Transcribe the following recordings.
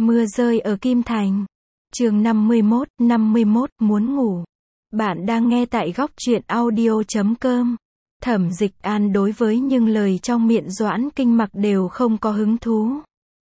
Mưa rơi ở Kim Thành. Chương 51 muốn ngủ. Bạn đang nghe tại góc truyện audio.com. Thẩm Dịch An đối với những lời trong miệng Doãn Kinh Mặc đều không có hứng thú.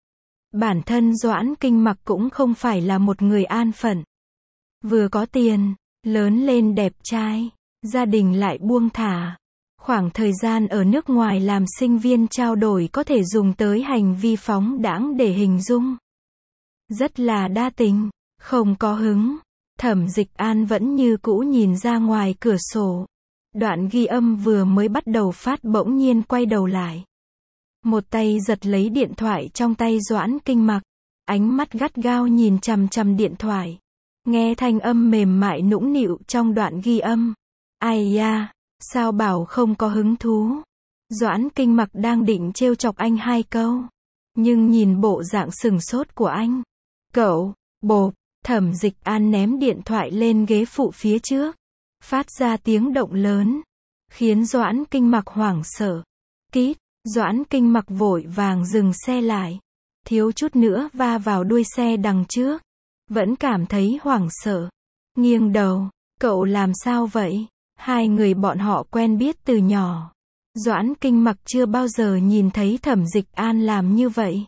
Bản thân Doãn Kinh Mặc cũng không phải là một người an phận. Vừa có tiền, lớn lên đẹp trai, gia đình lại buông thả. Khoảng thời gian ở nước ngoài làm sinh viên trao đổi có thể dùng tới hành vi phóng đãng để hình dung. Rất là đa tình, không có hứng. Thẩm Dịch An vẫn như cũ nhìn ra ngoài cửa sổ. Đoạn ghi âm vừa mới bắt đầu phát bỗng nhiên quay đầu lại. Một tay giật lấy điện thoại trong tay Doãn Kinh Mặc. Ánh mắt gắt gao nhìn chằm chằm điện thoại. Nghe thanh âm mềm mại nũng nịu trong đoạn ghi âm. Ai da, sao bảo không có hứng thú. Doãn Kinh Mặc đang định trêu chọc anh hai câu. Nhưng nhìn bộ dạng sừng sốt của anh. Cậu, bộp, Thẩm Dịch An ném điện thoại lên ghế phụ phía trước. Phát ra tiếng động lớn. Khiến Doãn Kinh Mặc hoảng sợ. Kít, Doãn Kinh Mặc vội vàng dừng xe lại. Thiếu chút nữa va vào đuôi xe đằng trước. Vẫn cảm thấy hoảng sợ. Nghiêng đầu, cậu làm sao vậy? Hai người bọn họ quen biết từ nhỏ. Doãn Kinh Mặc chưa bao giờ nhìn thấy Thẩm Dịch An làm như vậy.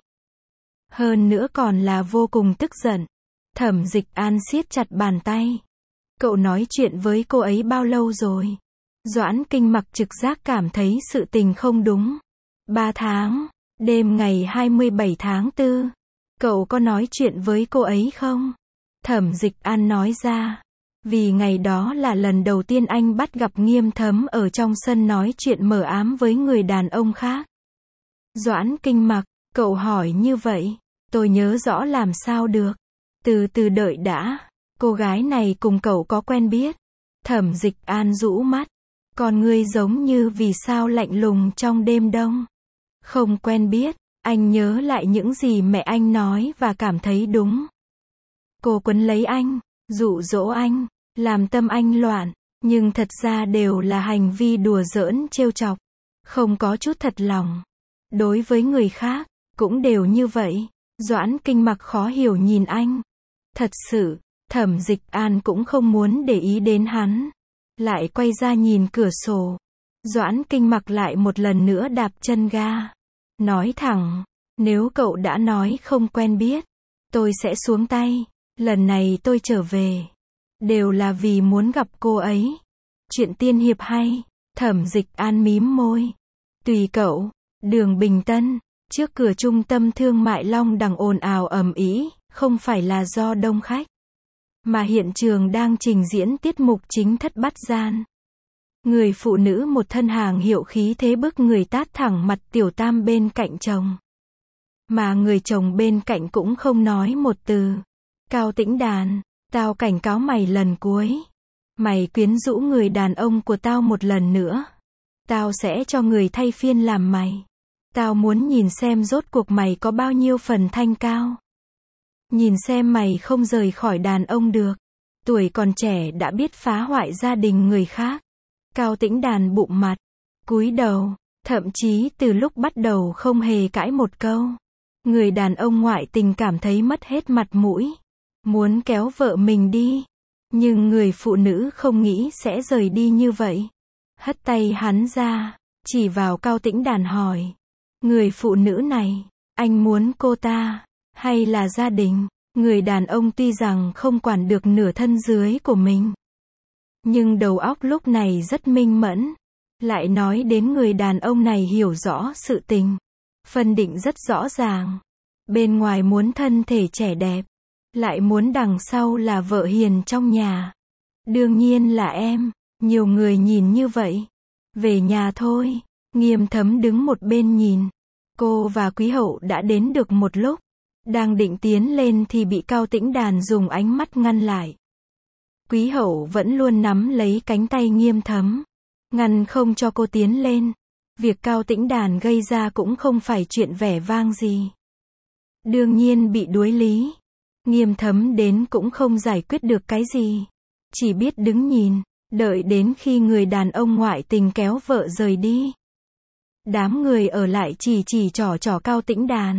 Hơn nữa còn là vô cùng tức giận. Thẩm Dịch An siết chặt bàn tay. Cậu nói chuyện với cô ấy bao lâu rồi? Doãn Kinh Mặc trực giác cảm thấy sự tình không đúng. 3 tháng, đêm ngày 27 tháng 4. Cậu có nói chuyện với cô ấy không? Thẩm Dịch An nói ra. Vì ngày đó là lần đầu tiên anh bắt gặp Nghiêm Thấm ở trong sân nói chuyện mờ ám với người đàn ông khác. Doãn Kinh Mặc, cậu hỏi như vậy, tôi nhớ rõ làm sao được. Từ từ đợi đã, cô gái này cùng cậu có quen biết. Thẩm Dịch An rũ mắt, con ngươi giống như vì sao lạnh lùng trong đêm đông. Không quen biết, anh nhớ lại những gì mẹ anh nói và cảm thấy đúng. Cô quấn lấy anh, dụ dỗ anh, làm tâm anh loạn, nhưng thật ra đều là hành vi đùa giỡn trêu chọc, không có chút thật lòng. Đối với người khác, cũng đều như vậy. Doãn Kinh Mặc khó hiểu nhìn anh. Thật sự, Thẩm Dịch An cũng không muốn để ý đến hắn. Lại quay ra nhìn cửa sổ. Doãn Kinh Mặc lại một lần nữa đạp chân ga. Nói thẳng, nếu cậu đã nói không quen biết, tôi sẽ xuống tay. Lần này tôi trở về, đều là vì muốn gặp cô ấy. Chuyện tiên hiệp hay. Thẩm Dịch An mím môi. Tùy cậu. Đường Bình Tân, trước cửa trung tâm thương mại Long Đằng ồn ào ầm ĩ, không phải là do đông khách, mà hiện trường đang trình diễn tiết mục chính thất bắt gian. Người phụ nữ một thân hàng hiệu khí thế bức người tát thẳng mặt tiểu tam bên cạnh chồng. Mà người chồng bên cạnh cũng không nói một từ. Cao Tĩnh Đàn, tao cảnh cáo mày lần cuối. Mày quyến rũ người đàn ông của tao một lần nữa. Tao sẽ cho người thay phiên làm mày. Tao muốn nhìn xem rốt cuộc mày có bao nhiêu phần thanh cao. Nhìn xem mày không rời khỏi đàn ông được. Tuổi còn trẻ đã biết phá hoại gia đình người khác. Cao Tĩnh Đàn bụng mặt, cúi đầu, thậm chí từ lúc bắt đầu không hề cãi một câu. Người đàn ông ngoại tình cảm thấy mất hết mặt mũi. Muốn kéo vợ mình đi. Nhưng người phụ nữ không nghĩ sẽ rời đi như vậy. Hất tay hắn ra, chỉ vào Cao Tĩnh Đàn hỏi. Người phụ nữ này, anh muốn cô ta, hay là gia đình? Người đàn ông tuy rằng không quản được nửa thân dưới của mình, nhưng đầu óc lúc này rất minh mẫn. Lại nói đến người đàn ông này hiểu rõ sự tình. Phân định rất rõ ràng. Bên ngoài muốn thân thể trẻ đẹp. Lại muốn đằng sau là vợ hiền trong nhà. Đương nhiên là em. Nhiều người nhìn như vậy. Về nhà thôi. Nghiêm Thấm đứng một bên nhìn. Cô và Quý Hậu đã đến được một lúc. Đang định tiến lên thì bị Cao Tĩnh Đàn dùng ánh mắt ngăn lại. Quý Hậu vẫn luôn nắm lấy cánh tay Nghiêm Thấm, ngăn không cho cô tiến lên. Việc Cao Tĩnh Đàn gây ra cũng không phải chuyện vẻ vang gì. Đương nhiên bị đuối lý. Nghiêm Thấm đến cũng không giải quyết được cái gì. Chỉ biết đứng nhìn, đợi đến khi người đàn ông ngoại tình kéo vợ rời đi. Đám người ở lại chỉ trỏ Cao Tĩnh Đàn.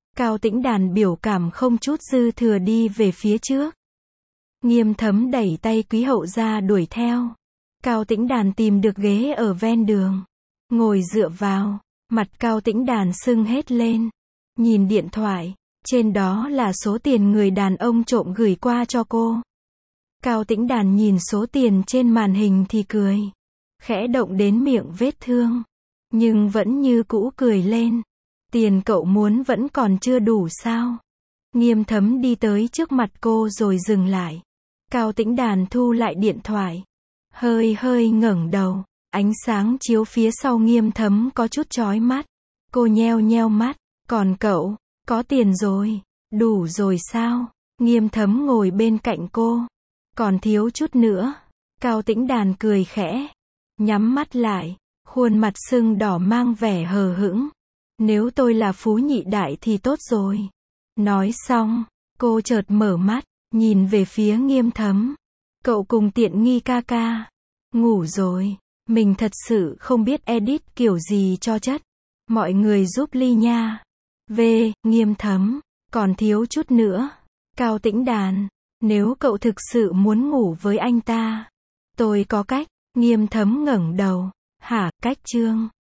Cao Tĩnh Đàn biểu cảm không chút dư thừa đi về phía trước. Nghiêm Thấm đẩy tay Quý Hậu ra đuổi theo. Cao Tĩnh Đàn tìm được ghế ở ven đường. Ngồi dựa vào. Mặt Cao Tĩnh Đàn sưng hết lên. Nhìn điện thoại. Trên đó là số tiền người đàn ông trộm gửi qua cho cô. Cao Tĩnh Đàn nhìn số tiền trên màn hình thì cười. Khẽ động đến miệng vết thương. Nhưng vẫn như cũ cười lên. Tiền cậu muốn vẫn còn chưa đủ sao? Nghiêm Thấm đi tới trước mặt cô rồi dừng lại. Cao Tĩnh Đàn thu lại điện thoại. Hơi hơi ngẩng đầu. Ánh sáng chiếu phía sau Nghiêm Thấm có chút chói mắt. Cô nheo nheo mắt. Còn cậu, có tiền rồi. Đủ rồi sao? Nghiêm Thấm ngồi bên cạnh cô. Còn thiếu chút nữa. Cao Tĩnh Đàn cười khẽ. Nhắm mắt lại. Khuôn mặt sưng đỏ mang vẻ hờ hững. Nếu tôi là phú nhị đại thì tốt rồi. Nói xong, cô chợt mở mắt, nhìn về phía Nghiêm Thấm. Cậu cùng tiện nghi ca ca. Ngủ rồi. Mình thật sự không biết edit kiểu gì cho chất. Mọi người giúp Ly nha. Nghiêm Thấm. Còn thiếu chút nữa. Cao Tĩnh Đàn. Nếu cậu thực sự muốn ngủ với anh ta, tôi có cách. Nghiêm Thấm ngẩng đầu. Hả, cách Trương?